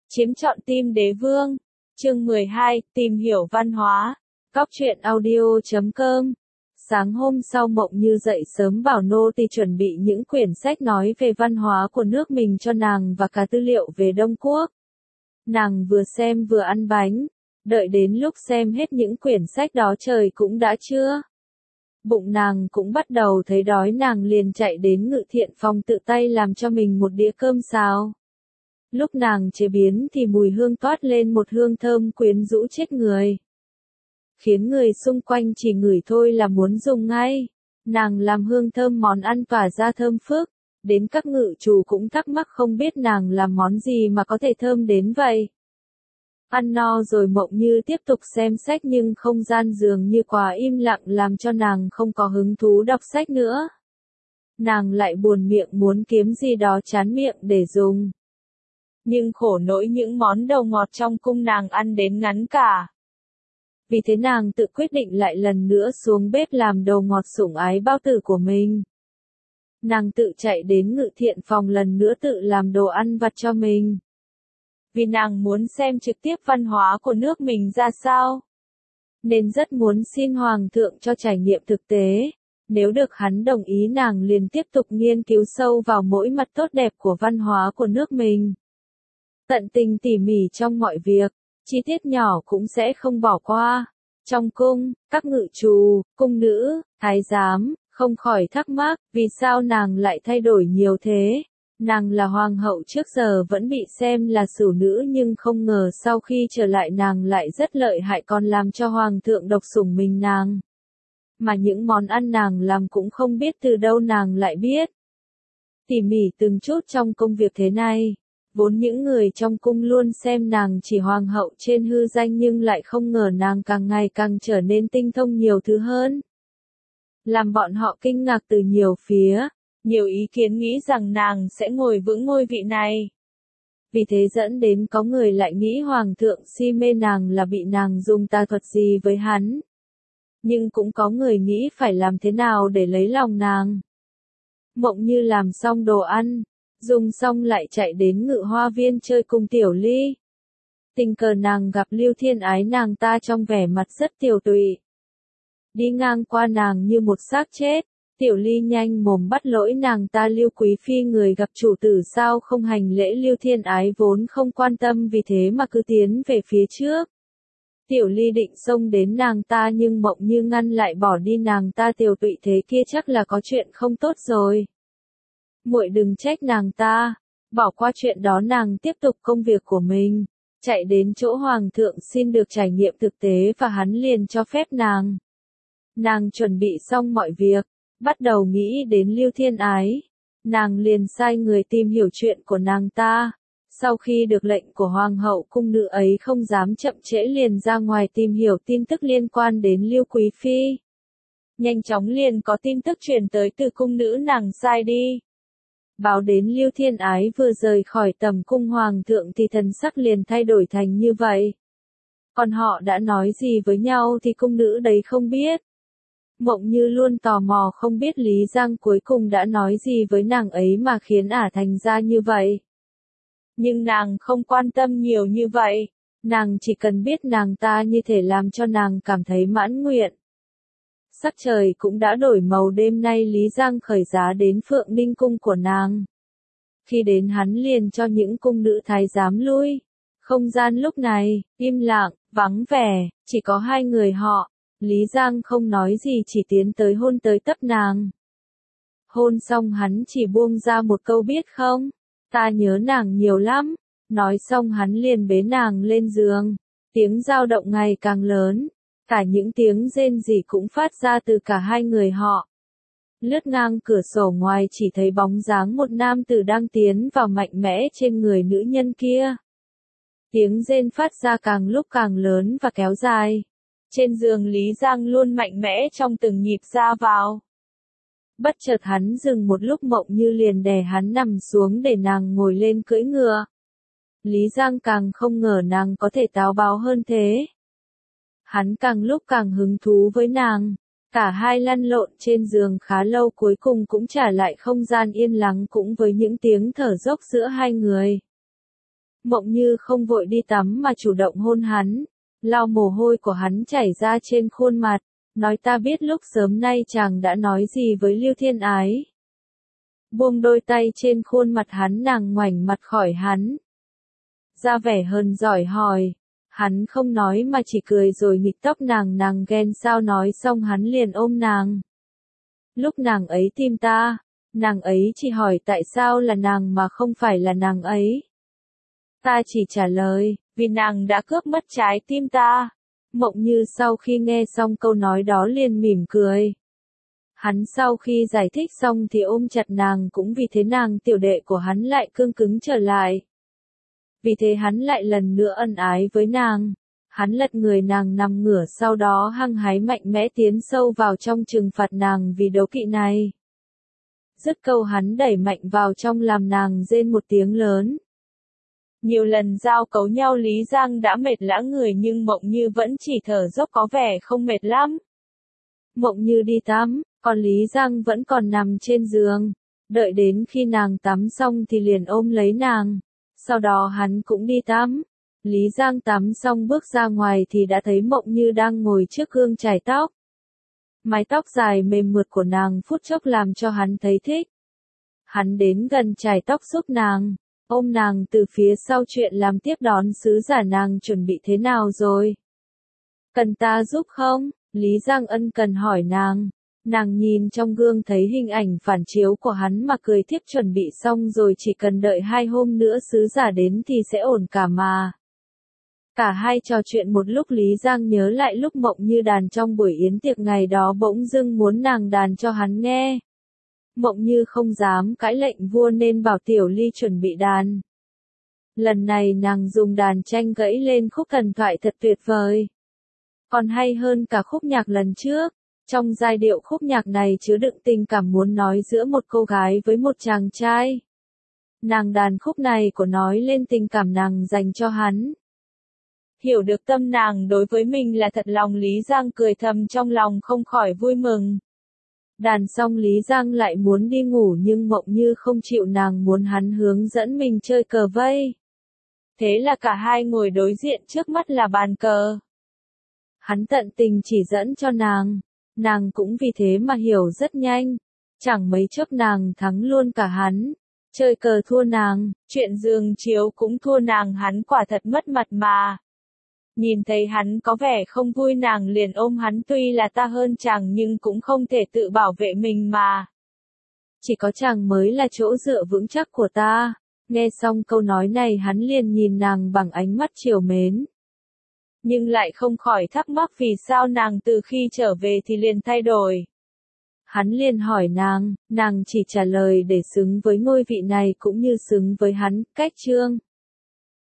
Chiếm trọn tim đế vương. Chương 12, tìm hiểu văn hóa. Góc truyện audio.com. Sáng hôm sau Mộng Như dậy sớm bảo nô tỳ chuẩn bị những quyển sách nói về văn hóa của nước mình cho nàng và cả tư liệu về Đông Quốc. Nàng vừa xem vừa ăn bánh, đợi đến lúc xem hết những quyển sách đó trời cũng đã trưa. Bụng nàng cũng bắt đầu thấy đói, nàng liền chạy đến Ngự Thiện Phòng tự tay làm cho mình một đĩa cơm xào. Lúc nàng chế biến thì mùi hương toát lên một hương thơm quyến rũ chết người, khiến người xung quanh chỉ ngửi thôi là muốn dùng ngay. Nàng làm hương thơm món ăn tỏa ra thơm phức, đến các ngự chủ cũng thắc mắc không biết nàng làm món gì mà có thể thơm đến vậy. Ăn no rồi Mộng Như tiếp tục xem sách, nhưng không gian dường như quá im lặng làm cho nàng không có hứng thú đọc sách nữa. Nàng lại buồn miệng muốn kiếm gì đó chán miệng để dùng. Nhưng khổ nỗi những món đầu ngọt trong cung nàng ăn đến ngắn cả. Vì thế nàng tự quyết định lại lần nữa xuống bếp làm đồ ngọt sủng ái bao tử của mình. Nàng tự chạy đến Ngự Thiện Phòng lần nữa tự làm đồ ăn vặt cho mình. Vì nàng muốn xem trực tiếp văn hóa của nước mình ra sao, nên rất muốn xin Hoàng thượng cho trải nghiệm thực tế. Nếu được hắn đồng ý, nàng liền tiếp tục nghiên cứu sâu vào mỗi mặt tốt đẹp của văn hóa của nước mình. Tận tình tỉ mỉ trong mọi việc, chi tiết nhỏ cũng sẽ không bỏ qua. Trong cung, các ngự trù, cung nữ, thái giám, không khỏi thắc mắc, vì sao nàng lại thay đổi nhiều thế? Nàng là hoàng hậu, trước giờ vẫn bị xem là xử nữ, nhưng không ngờ sau khi trở lại nàng lại rất lợi hại, còn làm cho hoàng thượng độc sủng mình nàng. Mà những món ăn nàng làm cũng không biết từ đâu nàng lại biết. Tỉ mỉ từng chút trong công việc thế này. Vốn những người trong cung luôn xem nàng chỉ hoàng hậu trên hư danh, nhưng lại không ngờ nàng càng ngày càng trở nên tinh thông nhiều thứ hơn. Làm bọn họ kinh ngạc từ nhiều phía, nhiều ý kiến nghĩ rằng nàng sẽ ngồi vững ngôi vị này. Vì thế dẫn đến có người lại nghĩ hoàng thượng si mê nàng là bị nàng dùng tà thuật gì với hắn. Nhưng cũng có người nghĩ phải làm thế nào để lấy lòng nàng. Mộng Như làm xong đồ ăn, dùng xong lại chạy đến Ngự Hoa Viên chơi cùng Tiểu Ly. Tình cờ nàng gặp Lưu Thiên Ái, nàng ta trong vẻ mặt rất tiều tụy. Đi ngang qua nàng như một xác chết, Tiểu Ly nhanh mồm bắt lỗi nàng ta: Lưu Quý Phi người gặp chủ tử sao không hành lễ? Lưu Thiên Ái vốn không quan tâm, vì thế mà cứ tiến về phía trước. Tiểu Ly định xông đến nàng ta, nhưng Mộng Như ngăn lại, bỏ đi, nàng ta tiều tụy thế kia chắc là có chuyện không tốt rồi. Muội đừng trách nàng ta, bỏ qua chuyện đó, nàng tiếp tục công việc của mình, chạy đến chỗ hoàng thượng xin được trải nghiệm thực tế và hắn liền cho phép nàng. Nàng chuẩn bị xong mọi việc, bắt đầu nghĩ đến Lưu Thiên Ái, nàng liền sai người tìm hiểu chuyện của nàng ta. Sau khi được lệnh của hoàng hậu, cung nữ ấy không dám chậm trễ, liền ra ngoài tìm hiểu tin tức liên quan đến Lưu Quý Phi. Nhanh chóng liền có tin tức truyền tới từ cung nữ nàng sai đi. Báo đến Lưu Thiên Ái vừa rời khỏi tầm cung hoàng thượng thì thần sắc liền thay đổi thành như vậy. Còn họ đã nói gì với nhau thì cung nữ đấy không biết. Mộng Như luôn tò mò không biết Lý Giang cuối cùng đã nói gì với nàng ấy mà khiến ả thành ra như vậy. Nhưng nàng không quan tâm nhiều như vậy, nàng chỉ cần biết nàng ta như thể làm cho nàng cảm thấy mãn nguyện. Sắc trời cũng đã đổi màu, đêm nay Lý Giang khởi giá đến Phượng Ninh cung của nàng. Khi đến hắn liền cho những cung nữ thái giám lui. Không gian lúc này, im lặng, vắng vẻ, chỉ có hai người họ. Lý Giang không nói gì, chỉ tiến tới hôn tới tấp nàng. Hôn xong hắn chỉ buông ra một câu: biết không, ta nhớ nàng nhiều lắm. Nói xong hắn liền bế nàng lên giường. Tiếng dao động ngày càng lớn. Cả những tiếng rên rỉ cũng phát ra từ cả hai người họ. Lướt ngang cửa sổ ngoài chỉ thấy bóng dáng một nam tử đang tiến vào mạnh mẽ trên người nữ nhân kia. Tiếng rên phát ra càng lúc càng lớn và kéo dài. Trên giường Lý Giang luôn mạnh mẽ trong từng nhịp ra vào. Bất chợt hắn dừng một lúc, Mộng Như liền đè hắn nằm xuống để nàng ngồi lên cưỡi ngựa. Lý Giang càng không ngờ nàng có thể táo bạo hơn thế. Hắn càng lúc càng hứng thú với nàng. Cả hai lăn lộn trên giường khá lâu, cuối cùng cũng trả lại không gian yên lặng cũng với những tiếng thở dốc giữa hai người. Mộng Như không vội đi tắm mà chủ động hôn hắn, lau mồ hôi của hắn chảy ra trên khuôn mặt, nói ta biết lúc sớm nay chàng đã nói gì với Lưu Thiên Ái. Buông đôi tay trên khuôn mặt hắn, nàng ngoảnh mặt khỏi hắn. Ra vẻ hờn giỏi hỏi, hắn không nói mà chỉ cười rồi nghịch tóc nàng, nàng ghen sao, nói xong hắn liền ôm nàng. Lúc nàng ấy tìm ta, nàng ấy chỉ hỏi tại sao là nàng mà không phải là nàng ấy. Ta chỉ trả lời, vì nàng đã cướp mất trái tim ta. Mộng Như sau khi nghe xong câu nói đó liền mỉm cười. Hắn sau khi giải thích xong thì ôm chặt nàng, cũng vì thế nàng tiểu đệ của hắn lại cương cứng trở lại. Vì thế hắn lại lần nữa ân ái với nàng. Hắn lật người nàng nằm ngửa, sau đó hăng hái mạnh mẽ tiến sâu vào trong trừng phạt nàng vì đố kỵ này. Dứt câu hắn đẩy mạnh vào trong làm nàng rên một tiếng lớn. Nhiều lần giao cấu nhau Lý Giang đã mệt lã người nhưng Mộng Như vẫn chỉ thở dốc, có vẻ không mệt lắm. Mộng Như đi tắm, còn Lý Giang vẫn còn nằm trên giường. Đợi đến khi nàng tắm xong thì liền ôm lấy nàng. Sau đó hắn cũng đi tắm. Lý Giang tắm xong bước ra ngoài thì đã thấy Mộng Như đang ngồi trước gương chải tóc. Mái tóc dài mềm mượt của nàng phút chốc làm cho hắn thấy thích. Hắn đến gần chải tóc giúp nàng, ôm nàng từ phía sau, chuyện làm tiếp đón sứ giả nàng chuẩn bị thế nào rồi? Cần ta giúp không? Lý Giang ân cần hỏi nàng. Nàng nhìn trong gương thấy hình ảnh phản chiếu của hắn mà cười tiếp, chuẩn bị xong rồi, chỉ cần đợi 2 hôm nữa sứ giả đến thì sẽ ổn cả mà. Cả hai trò chuyện một lúc, Lý Giang nhớ lại lúc Mộng Như đàn trong buổi yến tiệc ngày đó, bỗng dưng muốn nàng đàn cho hắn nghe. Mộng Như không dám cãi lệnh vua nên bảo Tiểu Ly chuẩn bị đàn. Lần này nàng dùng đàn tranh gãy lên khúc thần thoại thật tuyệt vời. Còn hay hơn cả khúc nhạc lần trước. Trong giai điệu khúc nhạc này chứa đựng tình cảm muốn nói giữa một cô gái với một chàng trai. Nàng đàn khúc này của nói lên tình cảm nàng dành cho hắn. Hiểu được tâm nàng đối với mình là thật lòng, Lý Giang cười thầm trong lòng không khỏi vui mừng. Đàn xong Lý Giang lại muốn đi ngủ nhưng Mộng Như không chịu, nàng muốn hắn hướng dẫn mình chơi cờ vây. Thế là cả hai ngồi đối diện, trước mắt là bàn cờ. Hắn tận tình chỉ dẫn cho nàng cũng vì thế mà hiểu rất nhanh. Chẳng mấy chốc nàng thắng luôn cả hắn. Chơi cờ thua nàng, chuyện giường chiếu cũng thua nàng, hắn quả thật mất mặt mà. Nhìn thấy hắn có vẻ không vui, nàng liền ôm hắn, tuy là ta hơn chàng nhưng cũng không thể tự bảo vệ mình mà. Chỉ có chàng mới là chỗ dựa vững chắc của ta. Nghe xong câu nói này hắn liền nhìn nàng bằng ánh mắt trìu mến. Nhưng lại không khỏi thắc mắc vì sao nàng từ khi trở về thì liền thay đổi. Hắn liền hỏi nàng chỉ trả lời để xứng với ngôi vị này cũng như xứng với hắn. Cách chương